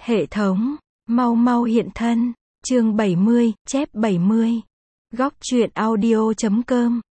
Hệ thống, mau mau hiện thân. Chương 70, chép 70. Góc truyện audio.com.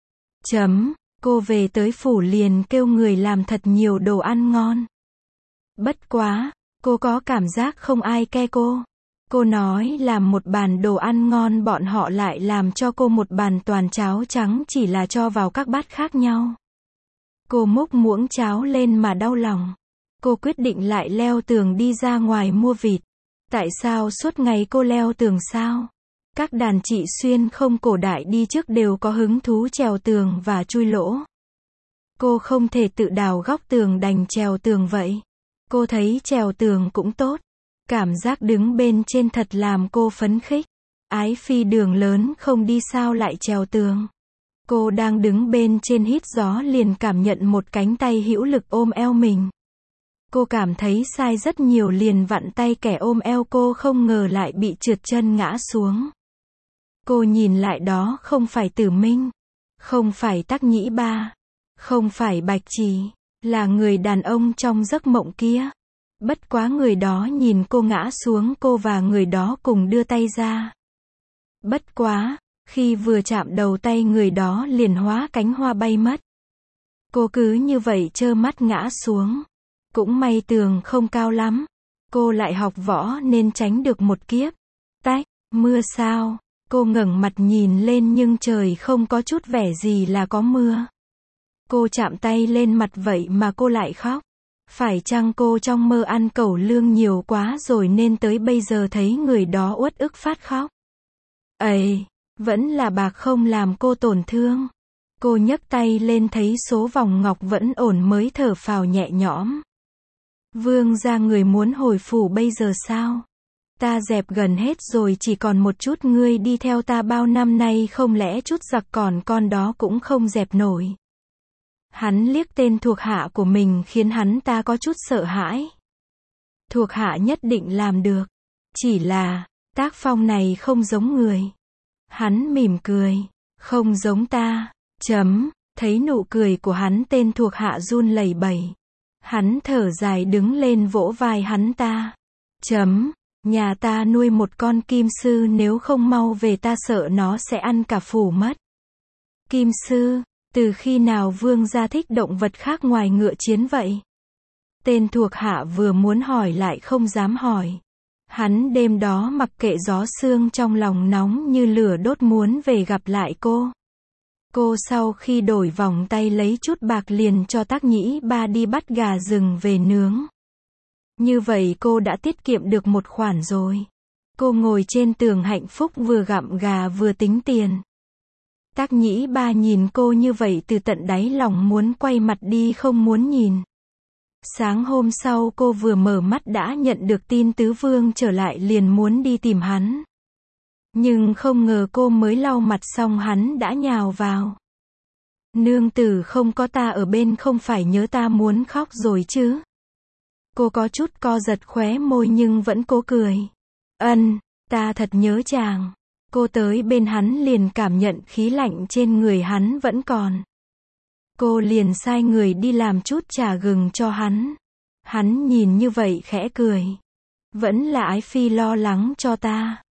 Cô về tới phủ liền kêu người làm thật nhiều đồ ăn ngon. Bất quá, cô có cảm giác không ai ke cô. Cô nói làm một bàn đồ ăn ngon, bọn họ lại làm cho cô một bàn toàn cháo trắng, chỉ là cho vào các bát khác nhau. Cô múc muỗng cháo lên mà đau lòng. Cô quyết định lại leo tường đi ra ngoài mua vịt. Tại sao suốt ngày cô leo tường sao? Các đàn chị xuyên không cổ đại đi trước đều có hứng thú trèo tường và chui lỗ. Cô không thể tự đào góc tường, đành trèo tường vậy. Cô thấy trèo tường cũng tốt. Cảm giác đứng bên trên thật làm cô phấn khích. Ái phi đường lớn không đi sao lại trèo tường. Cô đang đứng bên trên hít gió liền cảm nhận một cánh tay hữu lực ôm eo mình. Cô cảm thấy sai rất nhiều liền vặn tay kẻ ôm eo cô, không ngờ lại bị trượt chân ngã xuống. Cô nhìn lại, đó không phải Tử Minh, không phải Tắc Nhĩ Ba, không phải Bạch Trì, là người đàn ông trong giấc mộng kia. Bất quá người đó nhìn cô ngã xuống, cô và người đó cùng đưa tay ra. Bất quá, khi vừa chạm đầu tay người đó liền hóa cánh hoa bay mất. Cô cứ như vậy trơ mắt ngã xuống. Cũng may tường không cao lắm. Cô lại học võ nên tránh được một kiếp. Tách, mưa sao? Cô ngẩng mặt nhìn lên nhưng trời không có chút vẻ gì là có mưa. Cô chạm tay lên mặt vậy mà cô lại khóc. Phải chăng cô trong mơ ăn cẩu lương nhiều quá rồi nên tới bây giờ thấy người đó uất ức phát khóc? Ấy, vẫn là bạc không làm cô tổn thương. Cô nhấc tay lên thấy số vòng ngọc vẫn ổn mới thở phào nhẹ nhõm. Vương gia, người muốn hồi phủ bây giờ sao? Ta dẹp gần hết rồi, chỉ còn một chút, ngươi đi theo ta bao năm nay không lẽ chút giặc còn con đó cũng không dẹp nổi. Hắn liếc tên thuộc hạ của mình khiến hắn ta có chút sợ hãi. Thuộc hạ nhất định làm được. Chỉ là, tác phong này không giống người. Hắn mỉm cười. Không giống ta. Thấy nụ cười của hắn, tên thuộc hạ run lẩy bẩy. Hắn thở dài đứng lên vỗ vai hắn ta. Nhà ta nuôi một con kim sư, nếu không mau về ta sợ nó sẽ ăn cả phủ mất. Kim sư? Từ khi nào vương gia thích động vật khác ngoài ngựa chiến vậy? Tên thuộc hạ vừa muốn hỏi lại không dám hỏi. Hắn đêm đó mặc kệ gió sương, trong lòng nóng như lửa đốt muốn về gặp lại cô. Cô sau khi đổi vòng tay lấy chút bạc liền cho Tắc Nhĩ Ba đi bắt gà rừng về nướng. Như vậy cô đã tiết kiệm được một khoản rồi. Cô ngồi trên tường hạnh phúc vừa gặm gà vừa tính tiền. Tắc Nhĩ Ba nhìn cô như vậy từ tận đáy lòng muốn quay mặt đi không muốn nhìn. Sáng hôm sau cô vừa mở mắt đã nhận được tin Tứ Vương trở lại, liền muốn đi tìm hắn. Nhưng không ngờ cô mới lau mặt xong hắn đã nhào vào. Nương tử, không có ta ở bên không phải nhớ ta muốn khóc rồi chứ? Cô có chút co giật khóe môi nhưng vẫn cố cười. Ta thật nhớ chàng. Cô tới bên hắn liền cảm nhận khí lạnh trên người hắn vẫn còn. Cô liền sai người đi làm chút trà gừng cho hắn. Hắn nhìn như vậy khẽ cười. Vẫn là ái phi lo lắng cho ta.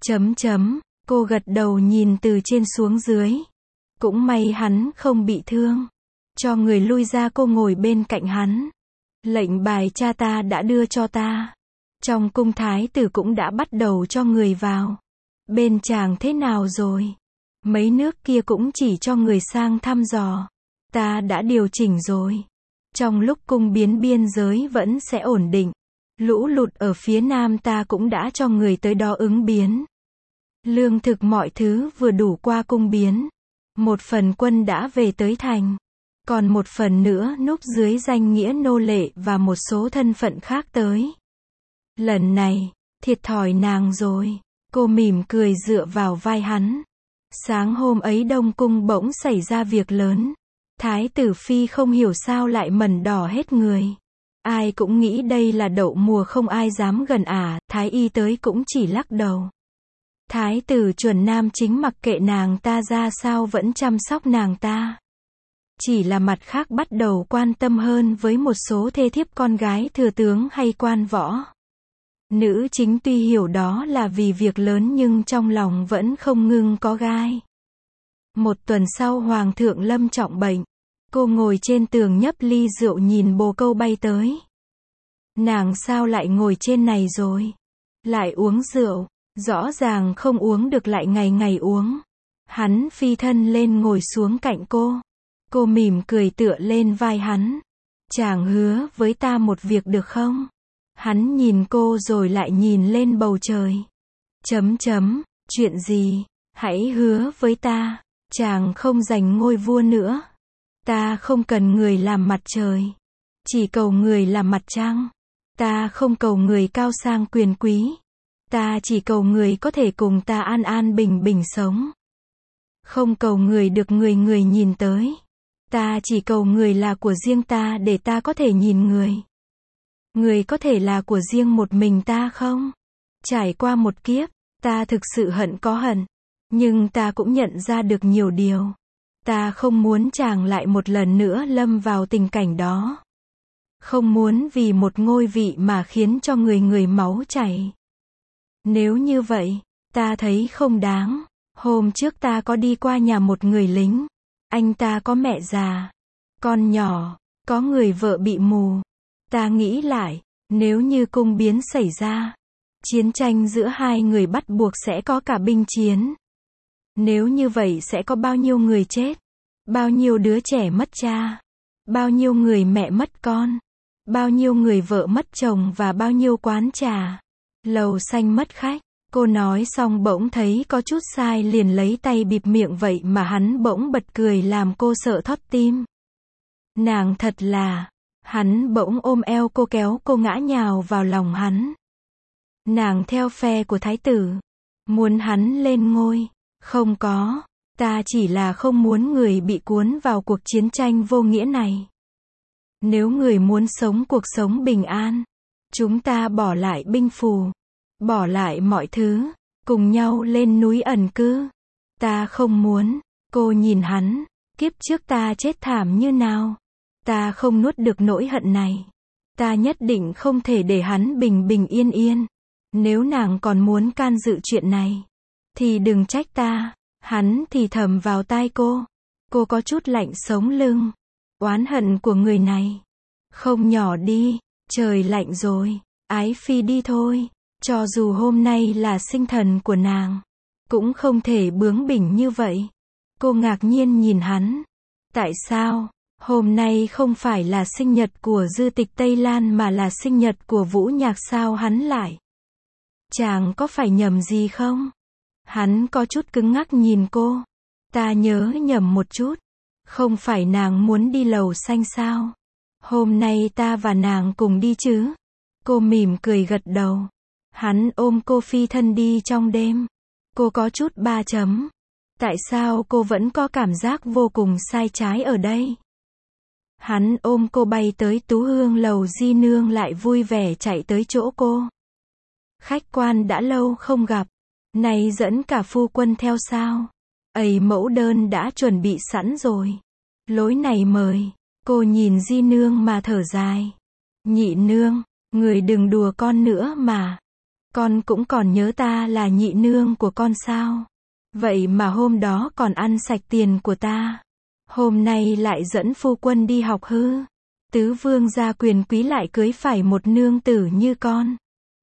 Cô gật đầu nhìn từ trên xuống dưới. Cũng may hắn không bị thương. Cho người lui ra, cô ngồi bên cạnh hắn. Lệnh bài cha ta đã đưa cho ta. Trong cung thái tử cũng đã bắt đầu cho người vào. Bên chàng thế nào rồi? Mấy nước kia cũng chỉ cho người sang thăm dò. Ta đã điều chỉnh rồi. Trong lúc cung biến biên giới vẫn sẽ ổn định. Lũ lụt ở phía nam ta cũng đã cho người tới đó ứng biến. Lương thực mọi thứ vừa đủ qua cung biến. Một phần quân đã về tới thành. Còn một phần nữa núp dưới danh nghĩa nô lệ và một số thân phận khác tới. Lần này, thiệt thòi nàng rồi. Cô mỉm cười dựa vào vai hắn. Sáng hôm ấy Đông Cung bỗng xảy ra việc lớn. Thái tử phi không hiểu sao lại mẩn đỏ hết người. Ai cũng nghĩ đây là đậu mùa, không ai dám gần Thái y tới cũng chỉ lắc đầu. Thái tử Chuẩn Nam chính mặc kệ nàng ta ra sao vẫn chăm sóc nàng ta. Chỉ là mặt khác bắt đầu quan tâm hơn với một số thê thiếp con gái thừa tướng hay quan võ. Nữ chính tuy hiểu đó là vì việc lớn nhưng trong lòng vẫn không ngưng có gai. Một tuần sau Hoàng thượng lâm trọng bệnh. Cô ngồi trên tường nhấp ly rượu nhìn bồ câu bay tới. Nàng sao lại ngồi trên này rồi? Lại uống rượu, rõ ràng không uống được lại ngày ngày uống. Hắn phi thân lên ngồi xuống cạnh cô. Cô mỉm cười tựa lên vai hắn. Chàng hứa với ta một việc được không? Hắn nhìn cô rồi lại nhìn lên bầu trời. Chuyện gì? Hãy hứa với ta. Chàng không giành ngôi vua nữa. Ta không cần người làm mặt trời. Chỉ cầu người làm mặt trăng. Ta không cầu người cao sang quyền quý. Ta chỉ cầu người có thể cùng ta an an bình bình sống. Không cầu người được người người nhìn tới. Ta chỉ cầu người là của riêng ta để ta có thể nhìn người. Người có thể là của riêng một mình ta không? Trải qua một kiếp, ta thực sự hận có hận. Nhưng ta cũng nhận ra được nhiều điều. Ta không muốn chàng lại một lần nữa lâm vào tình cảnh đó. Không muốn vì một ngôi vị mà khiến cho người người máu chảy. Nếu như vậy, ta thấy không đáng. Hôm trước ta có đi qua nhà một người lính. Anh ta có mẹ già, con nhỏ, có người vợ bị mù. Ta nghĩ lại, nếu như cung biến xảy ra, chiến tranh giữa hai người bắt buộc sẽ có cả binh chiến. Nếu như vậy sẽ có bao nhiêu người chết, bao nhiêu đứa trẻ mất cha, bao nhiêu người mẹ mất con, bao nhiêu người vợ mất chồng và bao nhiêu quán trà, lầu xanh mất khách. Cô nói xong bỗng thấy có chút sai liền lấy tay bịt miệng vậy mà hắn bỗng bật cười làm cô sợ thót tim. Nàng thật là, hắn bỗng ôm eo cô kéo cô ngã nhào vào lòng hắn. Nàng theo phe của thái tử, muốn hắn lên ngôi, không có, ta chỉ là không muốn người bị cuốn vào cuộc chiến tranh vô nghĩa này. Nếu người muốn sống cuộc sống bình an, chúng ta bỏ lại binh phù. Bỏ lại mọi thứ, cùng nhau lên núi ẩn cư. Ta không muốn. Cô nhìn hắn, kiếp trước ta chết thảm như nào. Ta không nuốt được nỗi hận này. Ta nhất định không thể để hắn bình bình yên yên. Nếu nàng còn muốn can dự chuyện này, thì đừng trách ta. Hắn thì thầm vào tai cô. Cô có chút lạnh sống lưng. Oán hận của người này. Không nhỏ đi, trời lạnh rồi. Ái phi đi thôi. Cho dù hôm nay là sinh thần của nàng, cũng không thể bướng bỉnh như vậy. Cô ngạc nhiên nhìn hắn. Tại sao, hôm nay không phải là sinh nhật của Dư Tịch Tây Lan mà là sinh nhật của Vũ Nhạc sao hắn lại? Chàng có phải nhầm gì không? Hắn có chút cứng ngắc nhìn cô. Ta nhớ nhầm một chút. Không phải nàng muốn đi lầu xanh sao? Hôm nay ta và nàng cùng đi chứ? Cô mỉm cười gật đầu. Hắn ôm cô phi thân đi trong đêm. Cô có chút ba chấm. Tại sao cô vẫn có cảm giác vô cùng sai trái ở đây? Hắn ôm cô bay tới Tú Hương lầu Di Nương lại vui vẻ chạy tới chỗ cô. Khách quan đã lâu không gặp. Nay dẫn cả phu quân theo sao? Ầy mẫu đơn đã chuẩn bị sẵn rồi. Lối này mời. Cô nhìn Di Nương mà thở dài. Nhị nương, người đừng đùa con nữa mà. Con cũng còn nhớ ta là nhị nương của con sao? Vậy mà hôm đó còn ăn sạch tiền của ta. Hôm nay lại dẫn phu quân đi học hư. Tứ vương gia quyền quý lại cưới phải một nương tử như con.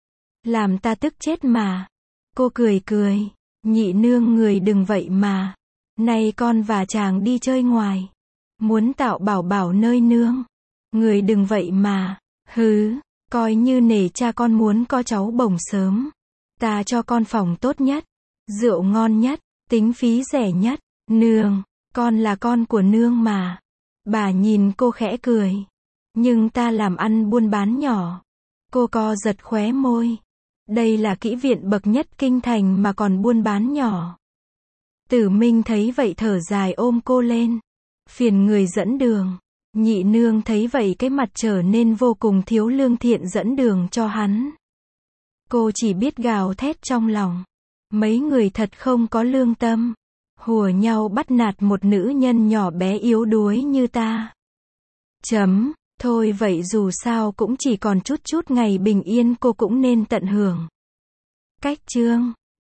Làm ta tức chết mà. Cô cười cười. Nhị nương người đừng vậy mà. Nay con và chàng đi chơi ngoài. Muốn tạo bảo bảo nơi nương. Người đừng vậy mà. Hứ. Coi như nể cha con muốn có cháu bồng sớm. Ta cho con phòng tốt nhất. Rượu ngon nhất. Tính phí rẻ nhất. Nương. Con là con của nương mà. Bà nhìn cô khẽ cười. Nhưng ta làm ăn buôn bán nhỏ. Cô co giật khóe môi. Đây là kỹ viện bậc nhất kinh thành mà còn buôn bán nhỏ. Tử Minh thấy vậy thở dài ôm cô lên. Phiền người dẫn đường. Nhị nương thấy vậy cái mặt trở nên vô cùng thiếu lương thiện dẫn đường cho hắn. Cô chỉ biết gào thét trong lòng. Mấy người thật không có lương tâm. Hùa nhau bắt nạt một nữ nhân nhỏ bé yếu đuối như ta. Thôi vậy dù sao cũng chỉ còn chút chút ngày bình yên cô cũng nên tận hưởng. Cách chương